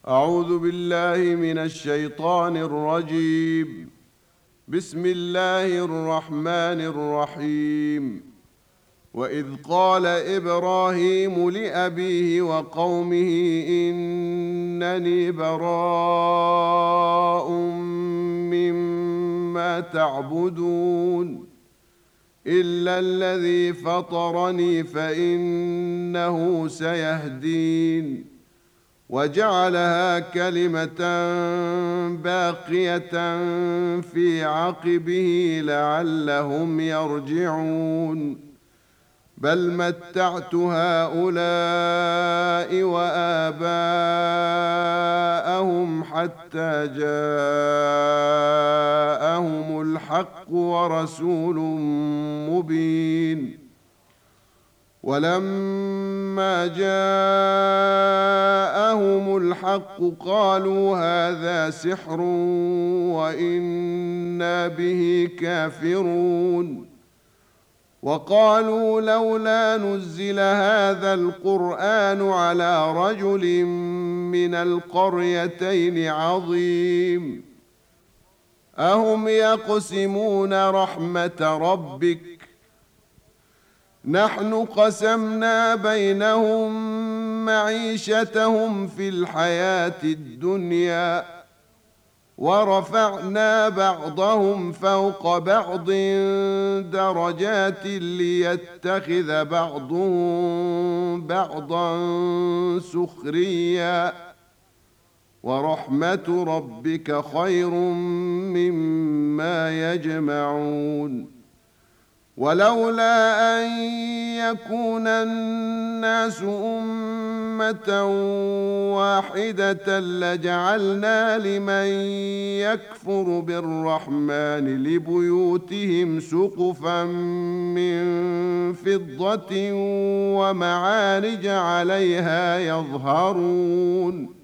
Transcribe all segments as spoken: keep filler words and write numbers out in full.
أعوذ بالله من الشيطان الرجيم. بسم الله الرحمن الرحيم. وإذ قال إبراهيم لأبيه وقومه إنني براء مما تعبدون إلا الذي فطرني فإنه سيهدين وجعلها كلمة باقية في عقبه لعلهم يرجعون بل متعت هؤلاء وآباءهم حتى جاءهم الحق ورسول مبين ولما جاءهم الحق قالوا هذا سحر وإنا به كافرون وقالوا لولا نزل هذا القرآن على رجل من القريتين عظيم أهم يقسمون رحمة ربك نحن قسمنا بينهم معيشتهم في الحياة الدنيا ورفعنا بعضهم فوق بعض درجات ليتخذ بعضهم بعضا سخريا ورحمة ربك خير مما يجمعون ولولا أن يكون الناس أمة واحدة لجعلنا لمن يكفر بالرحمن لبيوتهم سقفا من فضة ومعارج عليها يظهرون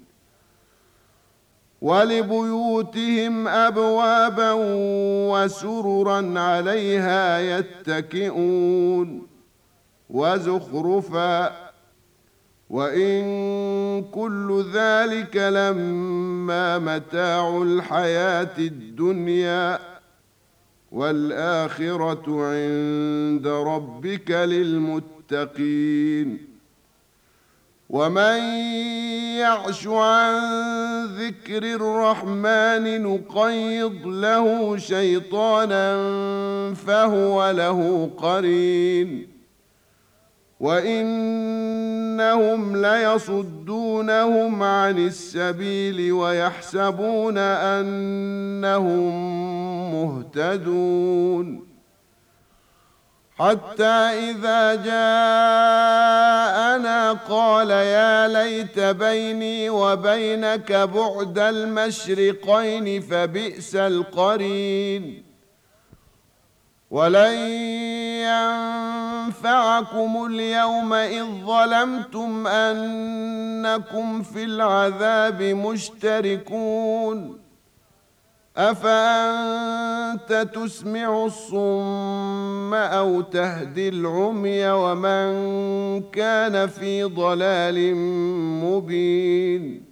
ولبيوتهم أبوابا وسررا عليها يتكئون وزخرفا وإن كل ذلك لما متاع الحياة الدنيا والآخرة عند ربك للمتقين ومن يعش عن ذكر الرحمن نقيض له شيطانا فهو له قرين وإنهم ليصدونهم عن السبيل ويحسبون أنهم مهتدون حتى إذا جاءنا قال يا ليت بيني وبينك بعد المشرقين فبئس القرين ولن ينفعكم اليوم إذ ظلمتم أنكم في العذاب مشتركون أفأنت تسمع الصم أو تهدي العمي ومن كان في ضلال مبين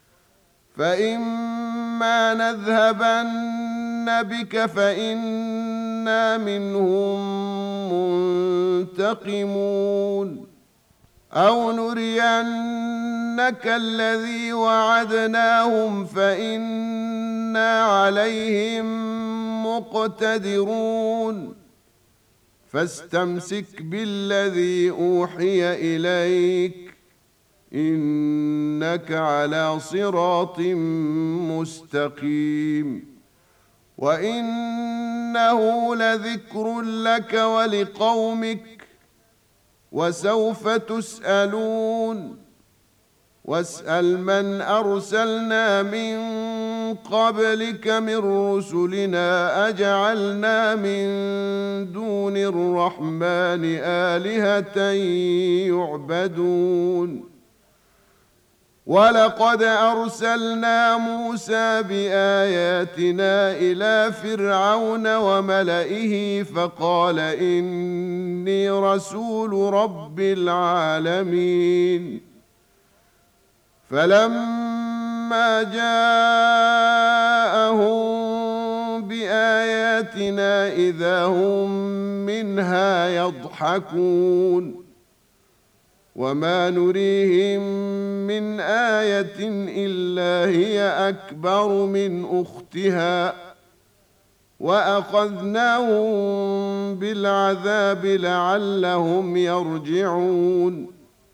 فإما نذهبن بك فإنا منهم منتقمون أو نرينك الذي وعدناهم فإنا عليهم مقتدرون فاستمسك بالذي أوحي إليك إنك على صراط مستقيم وإنه لذكر لك ولقومك وسوف تسألون واسأل من أرسلنا من قبلك من رسلنا أجعلنا من دون الرحمن آلهة يعبدون ولقد أرسلنا موسى بآياتنا إلى فرعون وملئه فقال إني رسول رب العالمين فلما فلما جاءهم بآياتنا إذا هم منها يضحكون وما نريهم من آية إلا هي أكبر من أختها وأخذناهم بالعذاب لعلهم يرجعون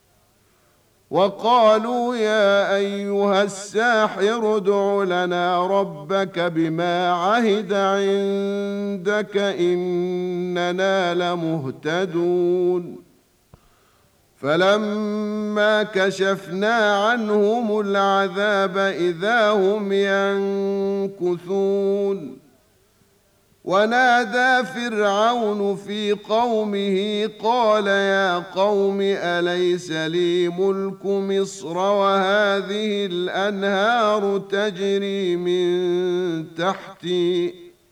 وقالوا يا أيها الساحر ادع لنا ربك بما عهد عندك إننا لمهتدون فلما كشفنا عنهم العذاب إذا هم ينكثون ونادى فرعون في قومه قال يا قوم أليس لي ملك مصر وهذه الأنهار تجري من تحتي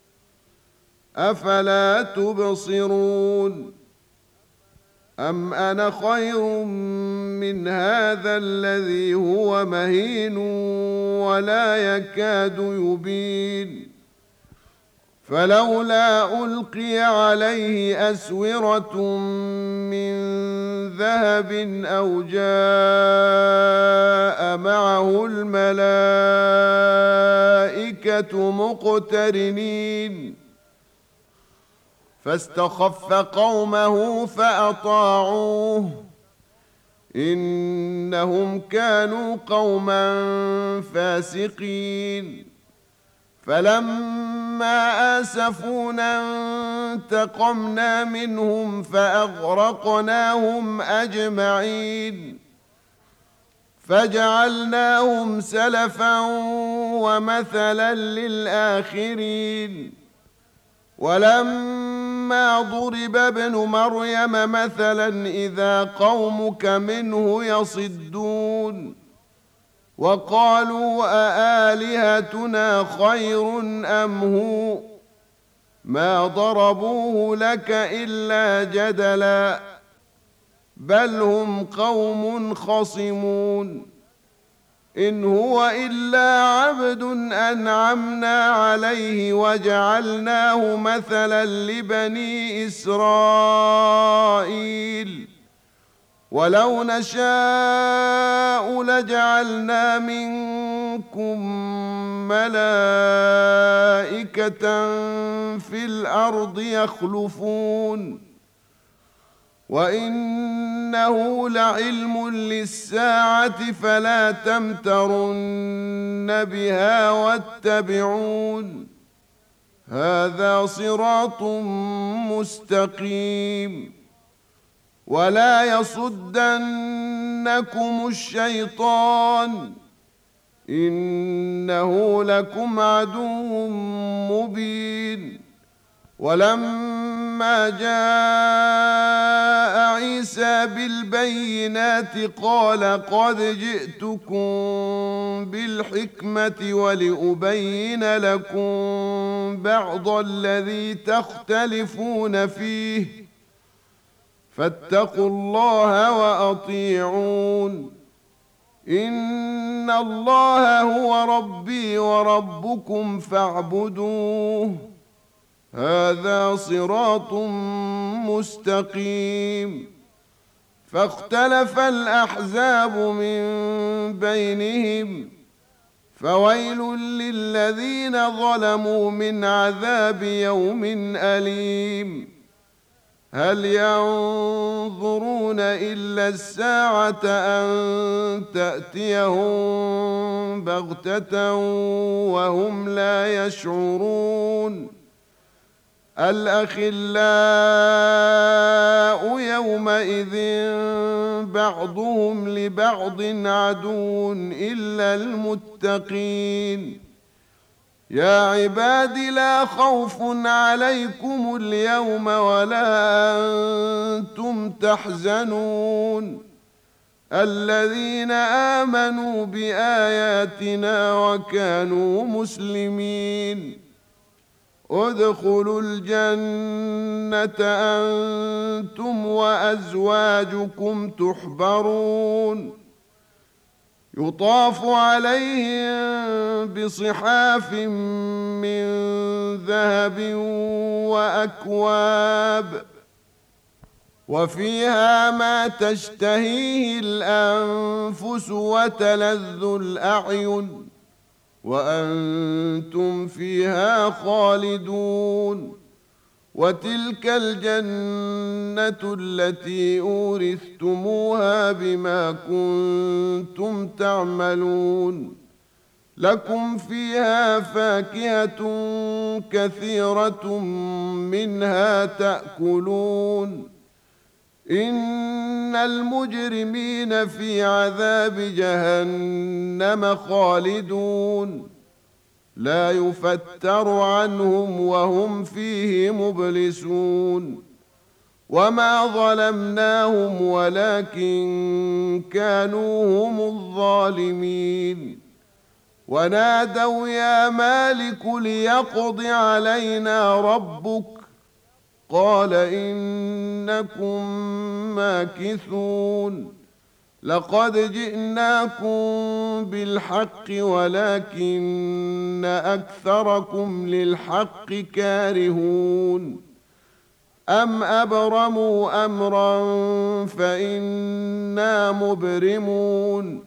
أفلا تبصرون أم أنا خير من هذا الذي هو مهين ولا يكاد يبين فلولا ألقي عليه أسورة من ذهب أو جاء معه الملائكة مقترنين فاستخف قومه فأطاعوه إنهم كانوا قوما فاسقين فلما آسفونا انتقمنا منهم فأغرقناهم أجمعين فجعلناهم سلفا ومثلا للآخرين ولما ضرب ابن مريم مثلا إذا قومك منه يصدون وقالوا أآلهتنا خير أم هو ما ضربوه لك إلا جدلا بل هم قوم خصمون إن هو إلا عبد أنعمنا عليه وجعلناه مثلا لبني إسرائيل ولو نشاء لجعلنا منكم ملائكة في الأرض يخلفون وإنه لعلم للساعة فلا تمترن بها واتبعون هذا صراط مستقيم ولا يصدنكم الشيطان إنه لكم عدو مبين ولما جاء عيسى بالبينات قال قد جئتكم بالحكمة ولأبين لكم بعض الذي تختلفون فيه فاتقوا الله وأطيعون إن الله هو ربي وربكم فاعبدوه هذا صراط مستقيم فاختلف الأحزاب من بينهم فويل للذين ظلموا من عذاب يوم أليم هل ينظرون إلا الساعة أن تأتيهم بغتة وهم لا يشعرون الأخلاء يومئذ بعضهم لبعض عدو إلا المتقين يا عباد لا خوف عليكم اليوم ولا أنتم تحزنون الذين آمنوا بآياتنا وكانوا مسلمين ادخلوا الجنة أنتم وأزواجكم تحبرون يطاف عليهم بصحاف من ذهب وأكواب وفيها ما تشتهيه الأنفس وتلذ الأعين وأنتم فيها خالدون. وتلك الجنة التي أورثتموها بما كنتم تعملون. لكم فيها فاكهة كثيرة منها تأكلون. إن المجرمين في عذاب جهنم خالدون لا يفتر عنهم وهم فيه مبلسون. وما ظلمناهم ولكن كانوا هم الظالمين. ونادوا يا مالك ليقض علينا ربك قال إنكم ماكثون. لقد جئناكم بالحق ولكن أكثركم للحق كارهون. أم أبرموا أمرا فإنا مبرمون.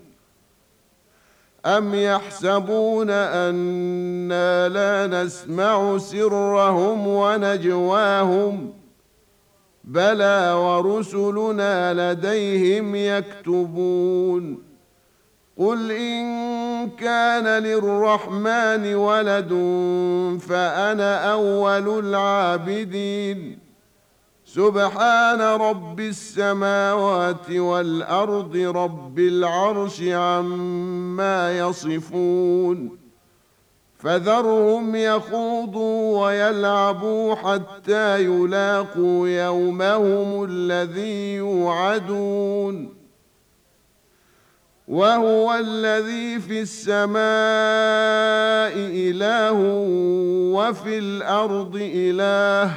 أم يحسبون أنا لا نسمع سرهم ونجواهم بلى ورسلنا لديهم يكتبون. قل إن كان للرحمن ولد فأنا أول العابدين. سبحان رب السماوات والأرض رب العرش عما يصفون. فذرهم يخوضوا ويلعبوا حتى يلاقوا يومهم الذي يوعدون. وهو الذي في السماء إله وفي الأرض إله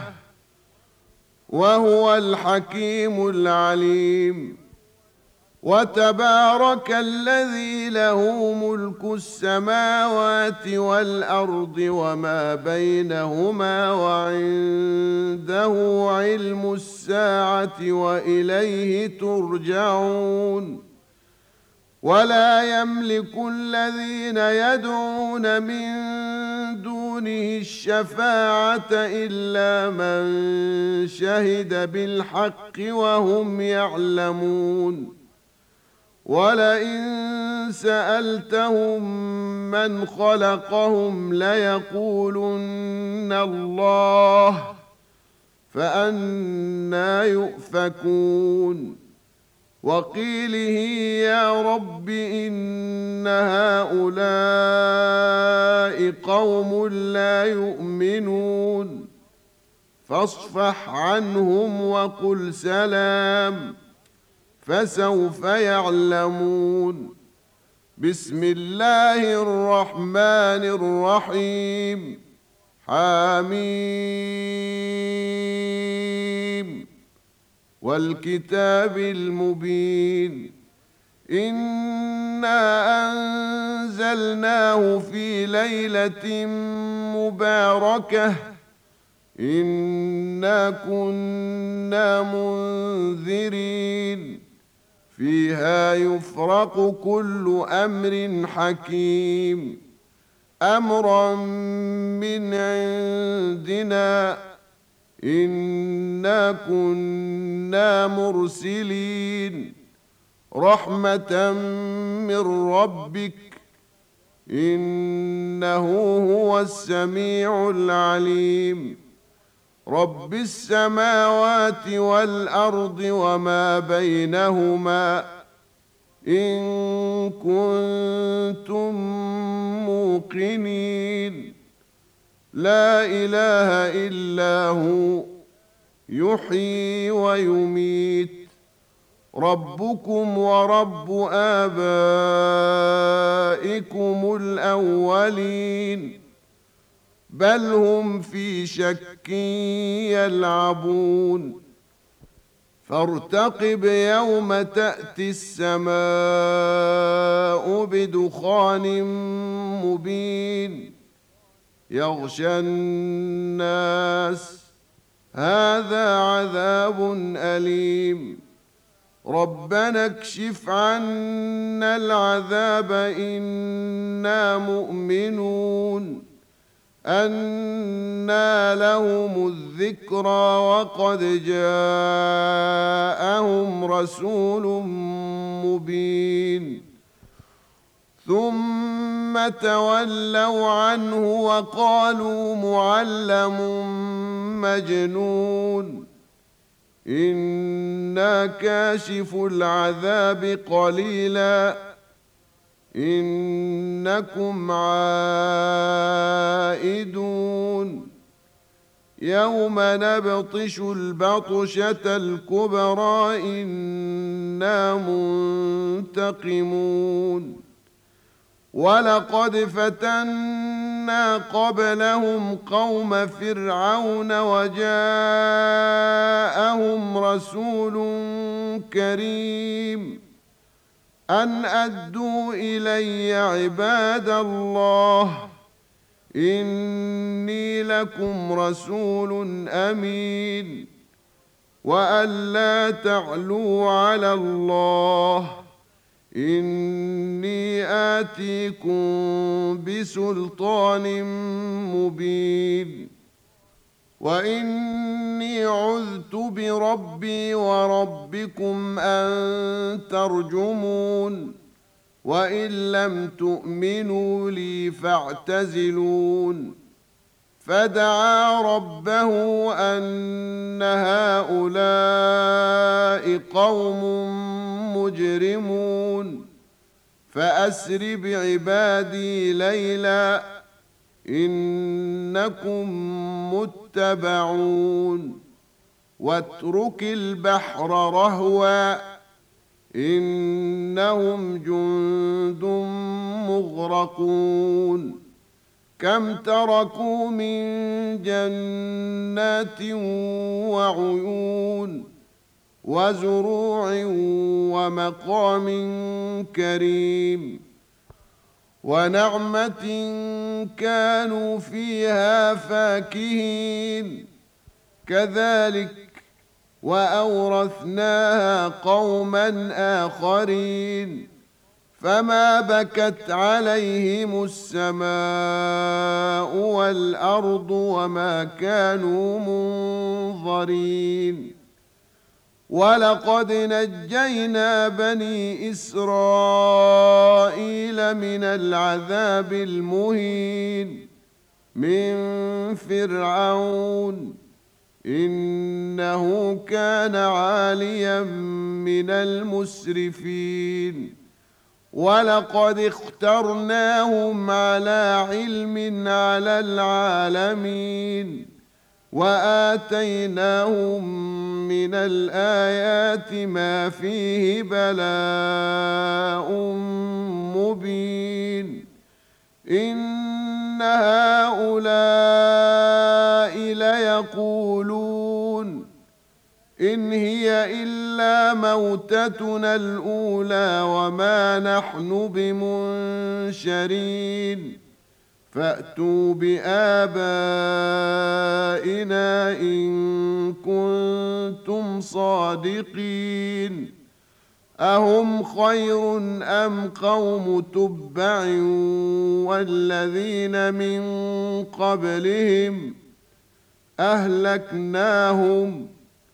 وهو الحكيم العليم. وتبارك الذي له ملك السماوات والأرض وما بينهما وعنده علم الساعة وإليه ترجعون. ولا يملك الذين يدعون من دونه الشفاعة إلا من شهد بالحق وهم يعلمون. ولئن سألتهم من خلقهم ليقولن الله فأنى يؤفكون. وقيله يا رب إن هؤلاء قوم لا يؤمنون فاصفح عنهم وقل سلام فسوف يعلمون. بسم الله الرحمن الرحيم. حميم والكتاب المبين. إنا أنزلناه في ليلة مباركة إنا كنا منذرين فيها يفرق كل أمر حكيم أمرا من عندنا إنا كنا مرسلين رحمة من ربك إنه هو السميع العليم. رب السماوات والأرض وما بينهما إن كنتم موقنين. لا إله إلا هو يحيي ويميت. ربكم ورب آبائكم الأولين بل هم في شك يلعبون. فارتقب يوم تأتي السماء بدخان مبين يغشى الناس هذا عذاب أليم ربنا اكشف عنا العذاب إنا مؤمنون أنى لهم الذكرى وقد جاءهم رسول مبين ثم تولوا عنه وقالوا معلم مجنون إنا كاشف العذاب قليلا إنكم عائدون يوم نبطش البطشة الكبرى إنا منتقمون ولقد فتنا قبلهم قوم فرعون وجاءهم رسول كريم أن أدوا إلي عباد الله إني لكم رسول أمين وأن لا تعلوا على الله إني آتيكم بسلطان مبين وإني عذت بربي وربكم أن ترجمون وإن لم تؤمنوا لي فاعتزلون فدعا ربه أن هؤلاء قوم مجرمون فأسر بعبادي ليلا إنكم متبعون واترك البحر رهوا إنهم جند مغرقون كم تركوا من جنات وعيون وزروع ومقام كريم ونعمة كانوا فيها فاكهين كذلك وأورثناها قوما آخرين فما بكت عليهم السماء والأرض وما كانوا منظرين ولقد نجينا بني إسرائيل من العذاب المهين من فرعون إنه كان عاليا من المسرفين ولقد اخترناهم على علم على العالمين وآتيناهم من الآيات ما فيه بلاء مبين إن هؤلاء ليقولون إن هي إلا موتتنا الأولى وما نحن بمنشرين فأتوا بآبائنا إن كنتم صادقين أهم خير أم قوم تبع والذين من قبلهم أهلكناهم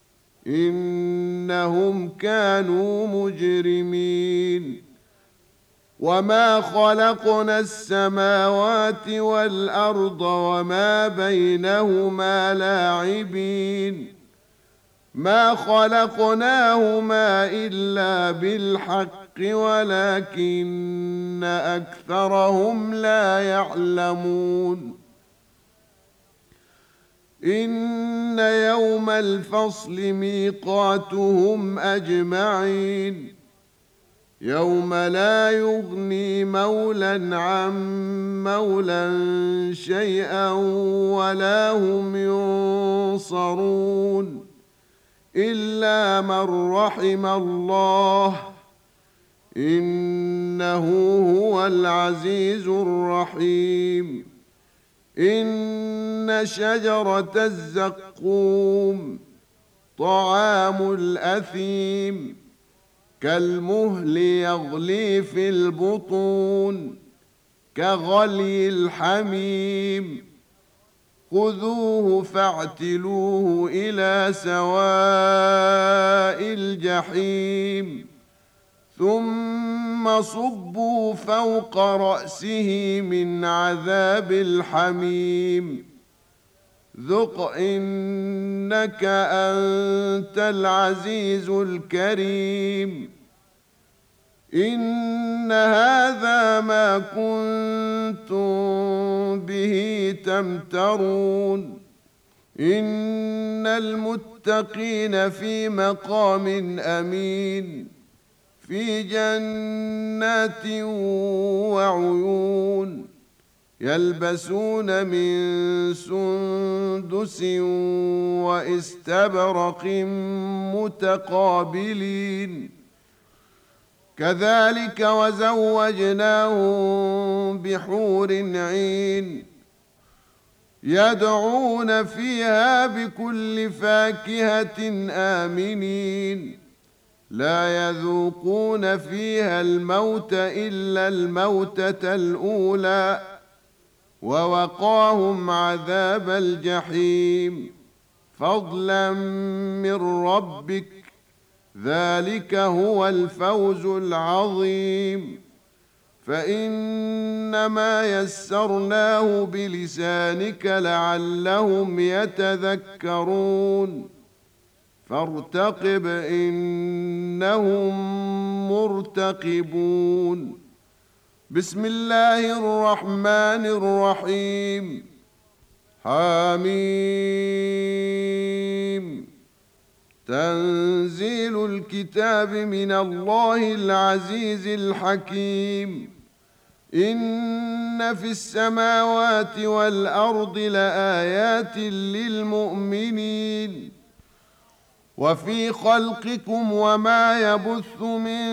إنهم كانوا مجرمين وما خلقنا السماوات والأرض وما بينهما لاعبين ما خلقناهما إلا بالحق ولكن أكثرهم لا يعلمون إن يوم الفصل ميقاتهم أجمعين يوم لا يغني مولى عن مولى شيئا ولا هم ينصرون إلا من رحم الله إنه هو العزيز الرحيم. إن شجرة الزقوم طعام الأثيم كالمهل يغلي في البطون كغلي الحميم خذوه فاعتلوه إلى سواء الجحيم ثم صبوا فوق رأسه من عذاب الحميم ذق إنك أنت العزيز الكريم. إن هذا ما كنتم به تمترون. إن المتقين في مقام أمين في جنات وعيون يلبسون من سندس واستبرق متقابلين كذلك وزوجناهم بحور عين يدعون فيها بكل فاكهة آمنين لا يذوقون فيها الموت إلا الموتة الأولى ووقاهم عذاب الجحيم فضلا من ربك ذلك هو الفوز العظيم. فإنما يسرناه بلسانك لعلهم يتذكرون فارتقب إنهم مرتقبون. بسم الله الرحمن الرحيم. حميم. تنزيل الكتاب من الله العزيز الحكيم. إن في السماوات والأرض لآيات للمؤمنين وفي خلقكم وما يبث من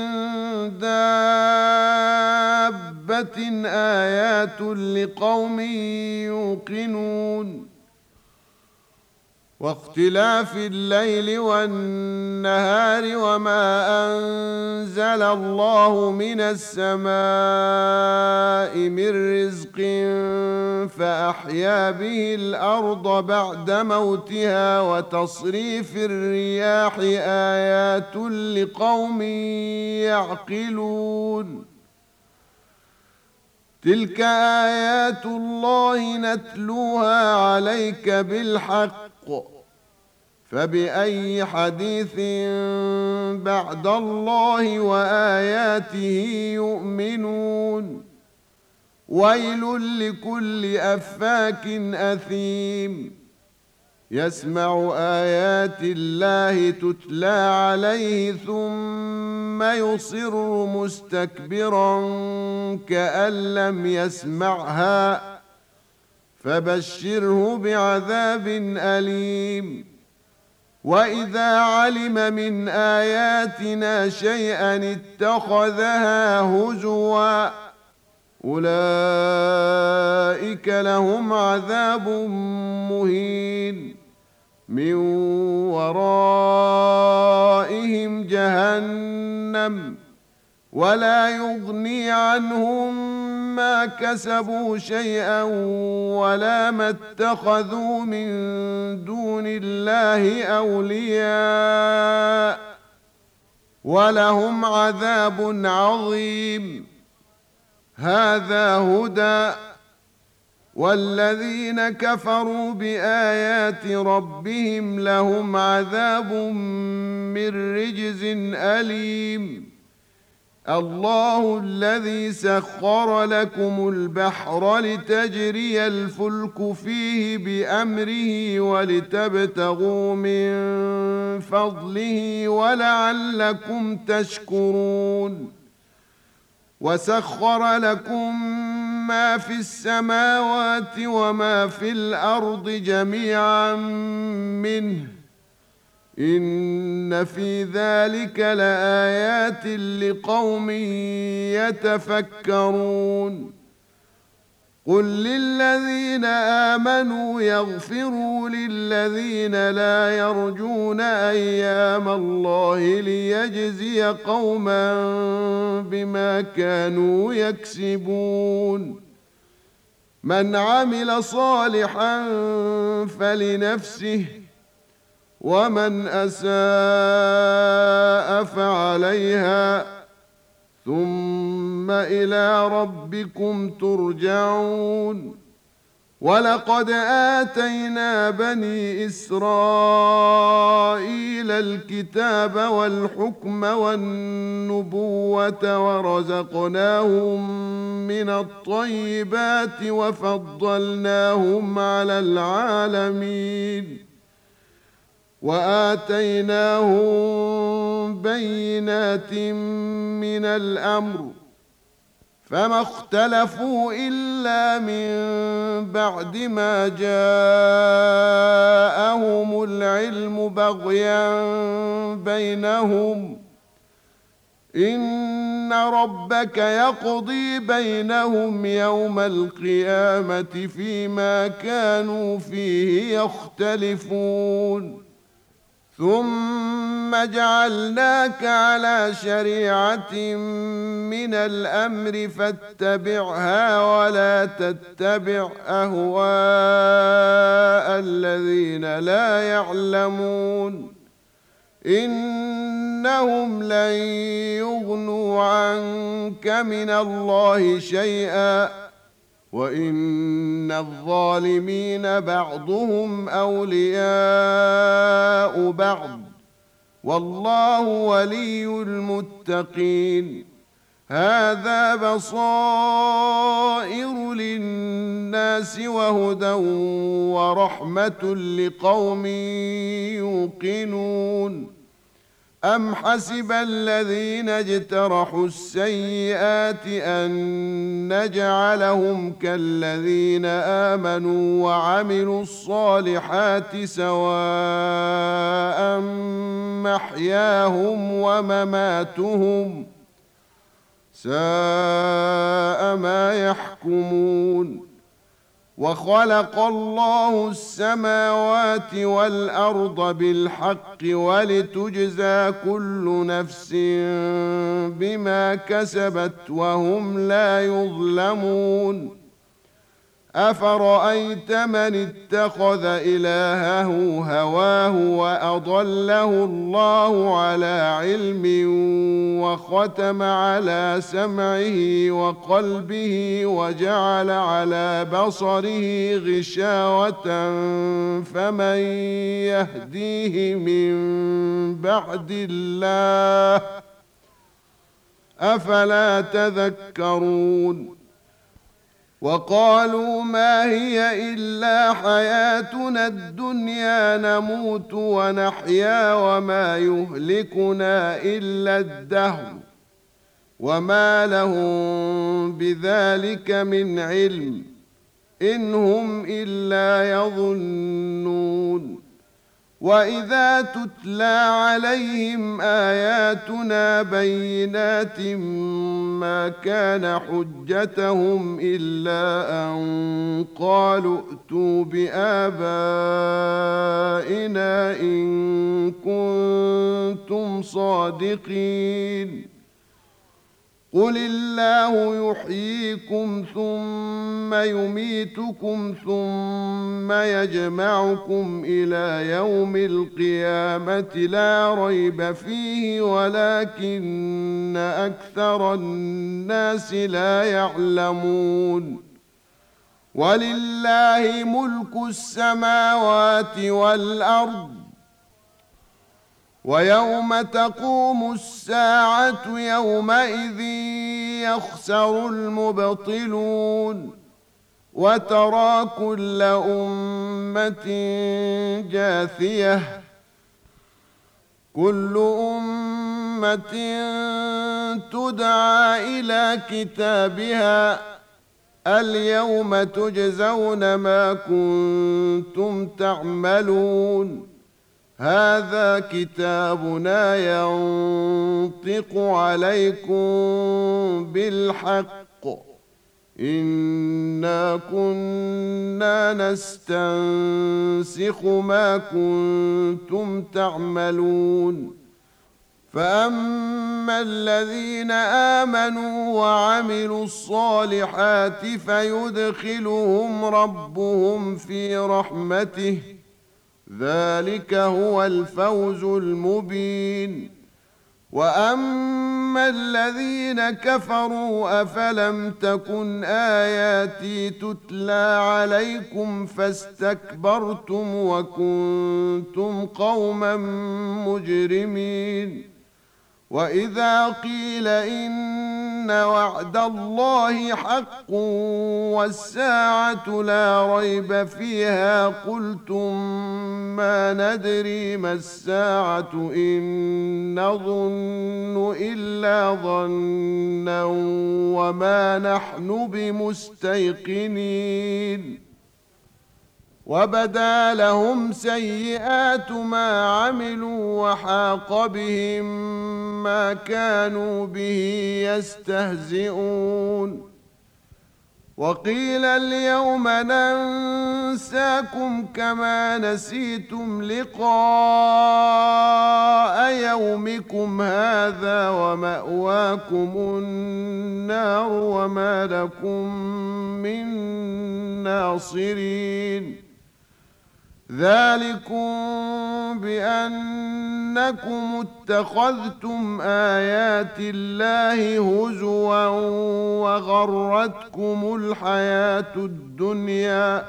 دابة آيات لقوم يوقنون واختلاف الليل والنهار وما أنزل الله من السماء من رزق فأحيا به الأرض بعد موتها وتصريف الرياح آيات لقوم يعقلون تلك آيات الله نتلوها عليك بالحق فبأي حديث بعد الله وآياته يؤمنون ويل لكل أفاك أثيم يسمع آيات الله تتلى عليه ثم يصر مستكبرا كأن لم يسمعها فبشره بعذاب أليم. وإذا علم من آياتنا شيئا اتخذها هزوا أولئك لهم عذاب مهين من ورائهم جهنم ولا يغني عنهم ما كسبوا شيئا ولا ما اتخذوا من دون الله أولياء ولهم عذاب عظيم. هذا هدى والذين كفروا بآيات ربهم لهم عذاب من رجز أليم. الله الذي سخر لكم البحر لتجري الفلك فيه بأمره ولتبتغوا من فضله ولعلكم تشكرون وسخر لكم ما في السماوات وما في الأرض جميعا منه إن في ذلك لآيات لقوم يتفكرون قل للذين آمنوا يغفروا للذين لا يرجون أيام الله ليجزي قوما بما كانوا يكسبون من عمل صالحا فلنفسه ومن أساء فعليها ثم إلى ربكم ترجعون ولقد آتينا بني إسرائيل الكتاب والحكم والنبوة ورزقناهم من الطيبات وفضلناهم على العالمين وآتيناهم بينات من الأمر فما اختلفوا إلا من بعد ما جاءهم العلم بغيا بينهم إن ربك يقضي بينهم يوم القيامة فيما كانوا فيه يختلفون ثم جعلناك على شريعة من الأمر فاتبعها ولا تتبع أهواء الذين لا يعلمون إنهم لن يغنوا عنك من الله شيئا وإن الظالمين بعضهم أولياء بعض والله ولي المتقين هذا بصائر للناس وهدى ورحمة لقوم يوقنون أم حسب الذين اجترحوا السيئات أن نجعلهم كالذين آمنوا وعملوا الصالحات سواء محياهم ومماتهم ساء ما يحكمون وخلق الله السماوات والأرض بالحق ولتجزى كل نفس بما كسبت وهم لا يظلمون أفرأيت من اتخذ إلهه هواه وأضله الله على علم وختم على سمعه وقلبه وجعل على بصره غشاوة فمن يهديه من بعد الله أفلا تذكرون وقالوا ما هي إلا حياتنا الدنيا نموت ونحيا وما يهلكنا إلا الدهر وما لهم بذلك من علم إن هم إلا يظنون وإذا تتلى عليهم آياتنا بينات ما كان حجتهم إلا أن قالوا ائتوا بآبائنا إن كنتم صادقين قل الله يحييكم ثم يميتكم ثم يجمعكم إلى يوم القيامة لا ريب فيه ولكن أكثر الناس لا يعلمون ولله ملك السماوات والأرض ويوم تقوم الساعة يومئذ يخسر المبطلون وترى كل أمة جاثية كل أمة تدعى إلى كتابها اليوم تجزون ما كنتم تعملون هذا كتابنا ينطق عليكم بالحق إنا كنا نستنسخ ما كنتم تعملون فأما الذين آمنوا وعملوا الصالحات فيدخلهم ربهم في رحمته ذلك هو الفوز المبين وأما الذين كفروا أفلم تكن آياتي تتلى عليكم فاستكبرتم وكنتم قوما مجرمين وإذا قيل إن وعد الله حق والساعة لا ريب فيها قلتم ما ندري ما الساعة إن نظن إلا ظنا وما نحن بمستيقنين وبدا لهم سيئات ما عملوا وحاق بهم ما كانوا به يستهزئون وقيل اليوم ننساكم كما نسيتم لقاء يومكم هذا ومأواكم النار وما لكم من ناصرين ذلكم بأنكم اتخذتم آيات الله هزوا وغرتكم الحياة الدنيا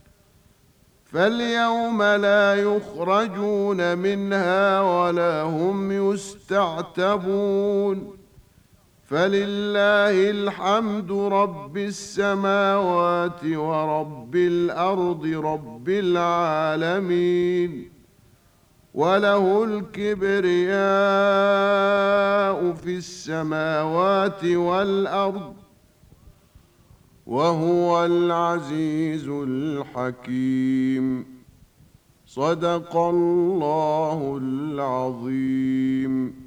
فاليوم لا يخرجون منها ولا هم يستعتبون فلله الحمد رب السماوات ورب الأرض رب العالمين وله الكبرياء في السماوات والأرض وهو العزيز الحكيم صدق الله العظيم.